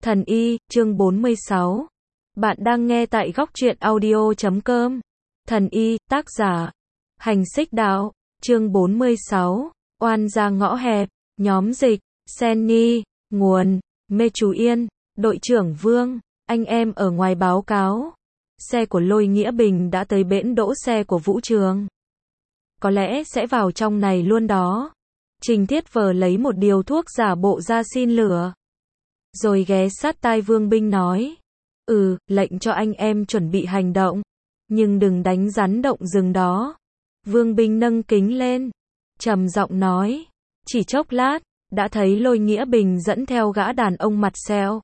Thần y, chương 46. Bạn đang nghe tại góc truyện audio.com. Thần y, tác giả. Hành xích đạo, chương 46. Oan ra ngõ hẹp, nhóm dịch, Sen Nhi, nguồn, Mê Chú Yên, đội trưởng Vương, anh em ở ngoài báo cáo. Xe của Lôi Nghĩa Bình đã tới bến đỗ xe của Vũ Trường. Có lẽ sẽ vào trong này luôn đó. Trình Thiết vờ lấy một điều thuốc giả bộ ra xin lửa. Rồi ghé sát tai Vương Binh nói. Lệnh cho anh em chuẩn bị hành động. Nhưng đừng đánh rắn động rừng đó. Vương Binh nâng kính lên. Trầm giọng nói. Chỉ chốc lát, đã thấy Lôi Nghĩa Bình dẫn theo gã đàn ông mặt sẹo.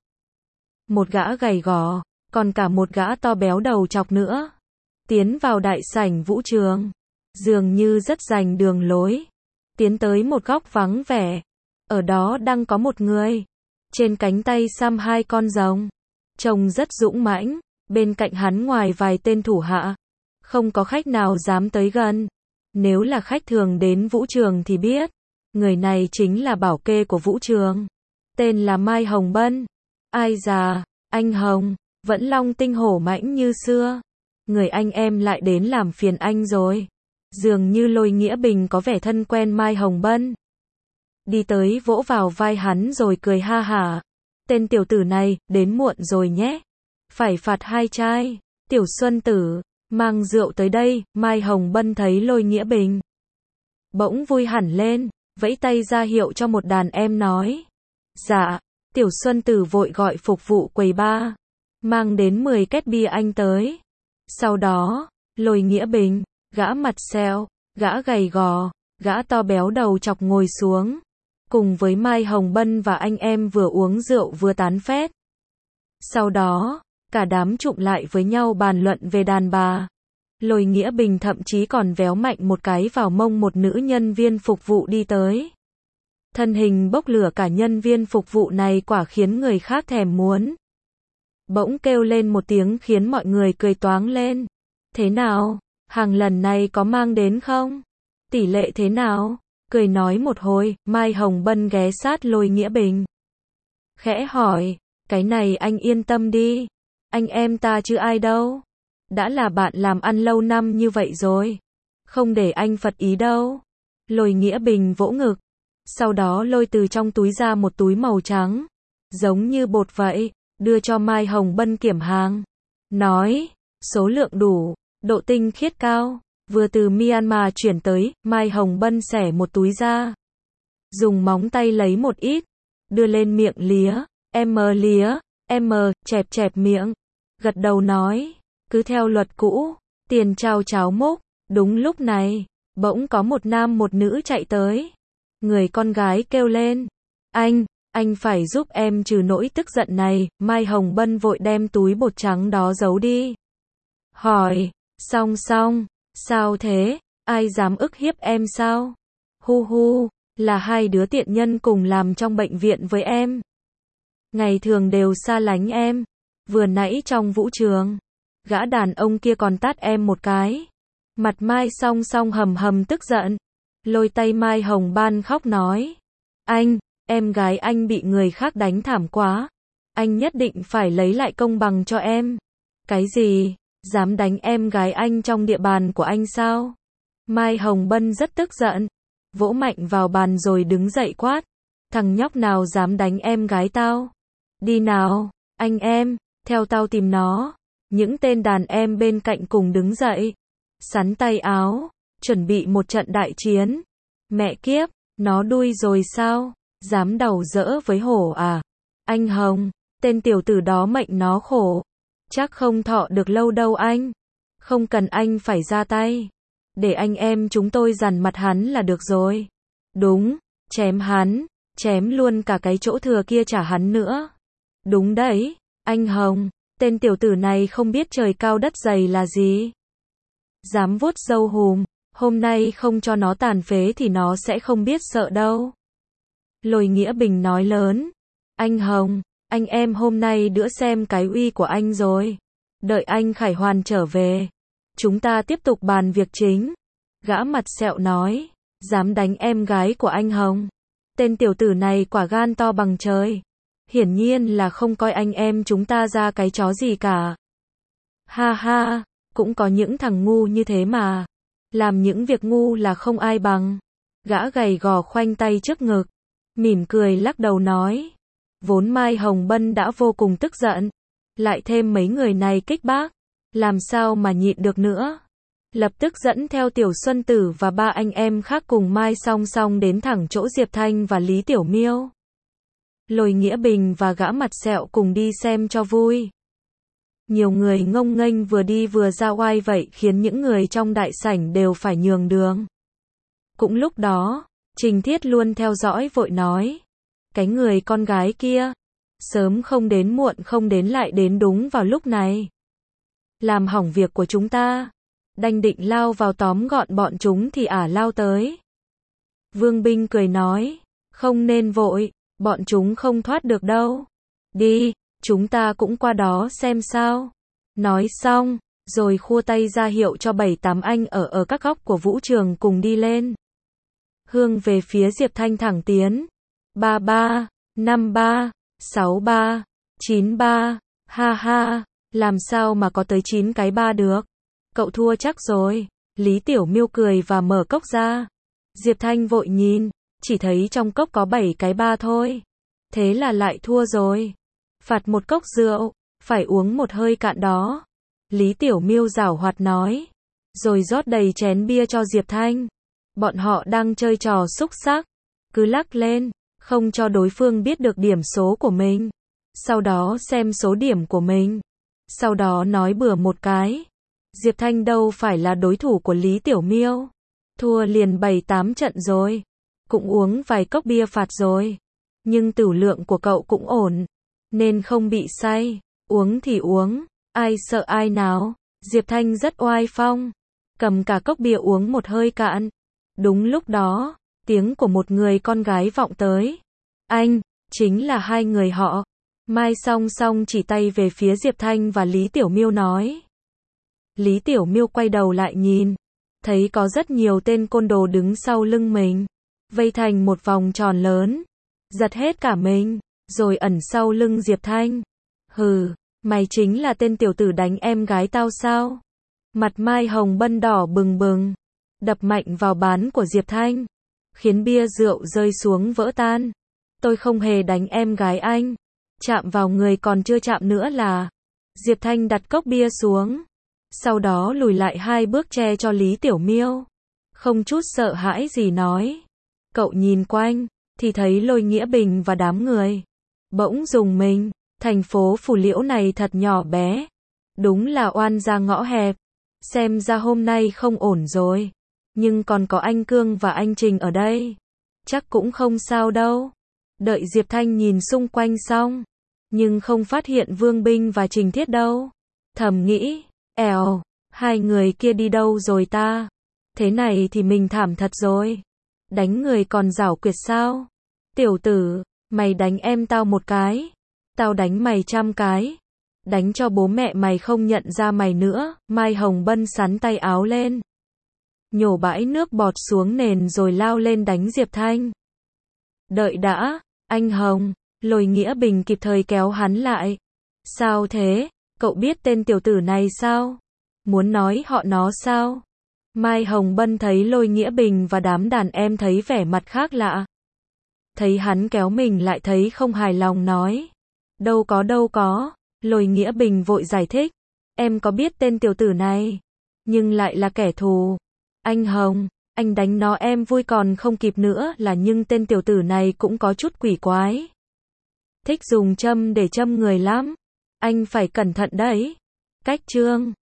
Một gã gầy gò, còn cả một gã to béo đầu chọc nữa. Tiến vào đại sảnh Vũ Trường. Dường như rất rành đường lối. Tiến tới một góc vắng vẻ. Ở đó đang có một người. Trên cánh tay xăm hai con rồng. Trông rất dũng mãnh. Bên cạnh hắn ngoài vài tên thủ hạ. Không có khách nào dám tới gần. Nếu là khách thường đến Vũ Trường thì biết. Người này chính là bảo kê của Vũ Trường. Tên là Mai Hồng Bân. Ai già, anh Hồng, vẫn long tinh hổ mãnh như xưa. Người anh em lại đến làm phiền anh rồi. Dường như Lôi Nghĩa Bình có vẻ thân quen Mai Hồng Bân. Đi tới vỗ vào vai hắn rồi cười ha hả. Tên tiểu tử này, đến muộn rồi nhé. Phải phạt 2 chai. Tiểu Xuân Tử, mang rượu tới đây. Mai Hồng Bân thấy Lôi Nghĩa Bình. Bỗng vui hẳn lên, vẫy tay ra hiệu cho một đàn em nói. Dạ, Tiểu Xuân Tử vội gọi phục vụ quầy bar. Mang đến 10 két bia anh tới. Sau đó, Lôi Nghĩa Bình, gã mặt sẹo, gã gầy gò, gã to béo đầu chọc ngồi xuống. Cùng với Mai Hồng Bân và anh em vừa uống rượu vừa tán phét. Sau đó, cả đám trụm lại với nhau bàn luận về đàn bà. Lôi Nghĩa Bình thậm chí còn véo mạnh một cái vào mông một nữ nhân viên phục vụ đi tới. Thân hình bốc lửa cả nhân viên phục vụ này quả khiến người khác thèm muốn. Bỗng kêu lên một tiếng khiến mọi người cười toáng lên. Thế nào? Hàng lần này có mang đến không? Tỷ lệ thế nào? Cười nói một hồi, Mai Hồng Bân ghé sát Lôi Nghĩa Bình. Khẽ hỏi, cái này anh yên tâm đi. Anh em ta chứ ai đâu. Đã là bạn làm ăn lâu năm như vậy rồi. Không để anh phật ý đâu. Lôi Nghĩa Bình vỗ ngực. Sau đó lôi từ trong túi ra một túi màu trắng. Giống như bột vậy, đưa cho Mai Hồng Bân kiểm hàng. Nói, số lượng đủ, độ tinh khiết cao. Vừa từ Myanmar chuyển tới, Mai Hồng Bân xẻ một túi ra. Dùng móng tay lấy một ít. Đưa lên miệng lía, chẹp chẹp miệng. Gật đầu nói, cứ theo luật cũ, tiền trao cháo múc. Đúng lúc này, bỗng có một nam một nữ chạy tới. Người con gái kêu lên, anh phải giúp em trừ nỗi tức giận này. Mai Hồng Bân vội đem túi bột trắng đó giấu đi. Hỏi, xong, sao thế, ai dám ức hiếp em sao? Hu, là hai đứa tiện nhân cùng làm trong bệnh viện với em. Ngày thường đều xa lánh em. Vừa nãy trong Vũ Trường, gã đàn ông kia còn tát em một cái. Mặt Mai song hầm tức giận. Lôi tay Mai Hồng Ban khóc nói. Em gái anh bị người khác đánh thảm quá. Anh nhất định phải lấy lại công bằng cho em. Cái gì? Dám đánh em gái anh trong địa bàn của anh sao? Mai Hồng Bân rất tức giận. Vỗ mạnh vào bàn rồi đứng dậy quát. Thằng nhóc nào dám đánh em gái tao? Đi nào, anh em, theo tao tìm nó. Những tên đàn em bên cạnh cùng đứng dậy. Sắn tay áo, chuẩn bị một trận đại chiến. Mẹ kiếp, nó đuôi rồi sao? Dám đầu dỡ với hổ à? Anh Hồng, tên tiểu tử đó mệnh nó khổ. Chắc không thọ được lâu đâu anh. Không cần anh phải ra tay. Để anh em chúng tôi dằn mặt hắn là được rồi. Đúng, chém hắn, chém luôn cả cái chỗ thừa kia trả hắn nữa. Đúng đấy, anh Hồng, tên tiểu tử này không biết trời cao đất dày là gì. Dám vuốt râu hùm, hôm nay không cho nó tàn phế thì nó sẽ không biết sợ đâu. Lôi Nghĩa Bình nói lớn. Anh Hồng, anh em hôm nay đỡ xem cái uy của anh rồi. Đợi anh Khải Hoàn trở về. Chúng ta tiếp tục bàn việc chính. Gã mặt sẹo nói. Dám đánh em gái của anh Hồng. Tên tiểu tử này quả gan to bằng trời. Hiển nhiên là không coi anh em chúng ta ra cái chó gì cả. Ha ha, cũng có những thằng ngu như thế mà. Làm những việc ngu là không ai bằng. Gã gầy gò khoanh tay trước ngực, mỉm cười lắc đầu nói. Vốn Mai Hồng Bân đã vô cùng tức giận. Lại thêm mấy người này kích bác. Làm sao mà nhịn được nữa. Lập tức dẫn theo Tiểu Xuân Tử và ba anh em khác cùng Mai song song đến thẳng chỗ Diệp Thanh và Lý Tiểu Miêu. Lôi Nghĩa Bình và gã mặt sẹo cùng đi xem cho vui. Nhiều người ngông nghênh vừa đi vừa ra oai vậy khiến những người trong đại sảnh đều phải nhường đường. Cũng lúc đó, Trình Thiết luôn theo dõi vội nói. Cái người con gái kia, sớm không đến muộn không đến lại đến đúng vào lúc này. Làm hỏng việc của chúng ta. Đành định lao vào tóm gọn bọn chúng thì lao tới. Vương Binh cười nói, không nên vội, bọn chúng không thoát được đâu. Đi, chúng ta cũng qua đó xem sao. Nói xong, rồi khua tay ra hiệu cho 7-8 anh ở các góc của vũ trường cùng đi lên. Hương về phía Diệp Thanh thẳng tiến. 33, 53, 63, 93, ha ha, làm sao mà có tới 9 cái 3 được. Cậu thua chắc rồi. Lý Tiểu Miêu cười và mở cốc ra. Diệp Thanh vội nhìn, chỉ thấy trong cốc có 7 cái 3 thôi. Thế là lại thua rồi. Phạt một cốc rượu, phải uống một hơi cạn đó. Lý Tiểu Miêu giảo hoạt nói. Rồi rót đầy chén bia cho Diệp Thanh. Bọn họ đang chơi trò xúc xắc. Cứ lắc lên, không cho đối phương biết được điểm số của mình. Sau đó xem số điểm của mình. Sau đó nói bừa một cái. Diệp Thanh đâu phải là đối thủ của Lý Tiểu Miêu. Thua liền 7-8 trận rồi. Cũng uống vài cốc bia phạt rồi. Nhưng tửu lượng của cậu cũng ổn. Nên không bị say. Uống thì uống. Ai sợ ai nào. Diệp Thanh rất oai phong. Cầm cả cốc bia uống một hơi cạn. Đúng lúc đó, tiếng của một người con gái vọng tới. Anh, chính là hai người họ. Mai song song chỉ tay về phía Diệp Thanh và Lý Tiểu Miêu nói. Lý Tiểu Miêu quay đầu lại nhìn. Thấy có rất nhiều tên côn đồ đứng sau lưng mình. Vây thành một vòng tròn lớn. Giật hết cả mình. Rồi ẩn sau lưng Diệp Thanh. Hừ, mày chính là tên tiểu tử đánh em gái tao sao? Mặt Mai Hồng Bân đỏ bừng bừng. Đập mạnh vào bán của Diệp Thanh. Khiến bia rượu rơi xuống vỡ tan. Tôi không hề đánh em gái anh. Chạm vào người còn chưa chạm nữa là. Diệp Thanh đặt cốc bia xuống. Sau đó lùi lại 2 bước che cho Lý Tiểu Miêu. Không chút sợ hãi gì nói. Cậu nhìn quanh, thì thấy Lôi Nghĩa Bình và đám người. Bỗng rùng mình, thành phố Phù Liễu này thật nhỏ bé. Đúng là oan ra ngõ hẹp. Xem ra hôm nay không ổn rồi. Nhưng còn có anh Cương và anh Trình ở đây. Chắc cũng không sao đâu. Đợi Diệp Thanh nhìn xung quanh xong. Nhưng không phát hiện Vương Binh và Trình Thiết đâu. Thầm nghĩ, hai người kia đi đâu rồi ta? Thế này thì mình thảm thật rồi. Đánh người còn giảo quyệt sao? Tiểu tử, mày đánh em tao một cái. Tao đánh mày 100 cái. Đánh cho bố mẹ mày không nhận ra mày nữa. Mai Hồng Bân sắn tay áo lên. Nhổ bãi nước bọt xuống nền rồi lao lên đánh Diệp Thanh. Đợi đã, anh Hồng. Lôi Nghĩa Bình kịp thời kéo hắn lại. Sao thế? Cậu biết tên tiểu tử này sao? Muốn nói họ nó sao? Mai Hồng Bân thấy Lôi Nghĩa Bình và đám đàn em thấy vẻ mặt khác lạ. Thấy hắn kéo mình lại thấy không hài lòng nói. Đâu có. Lôi Nghĩa Bình vội giải thích. Em có biết tên tiểu tử này. Nhưng lại là kẻ thù. Anh Hồng, anh đánh nó em vui còn không kịp nữa là nhưng tên tiểu tử này cũng có chút quỷ quái. Thích dùng châm để châm người lắm. Anh phải cẩn thận đấy. Cách chương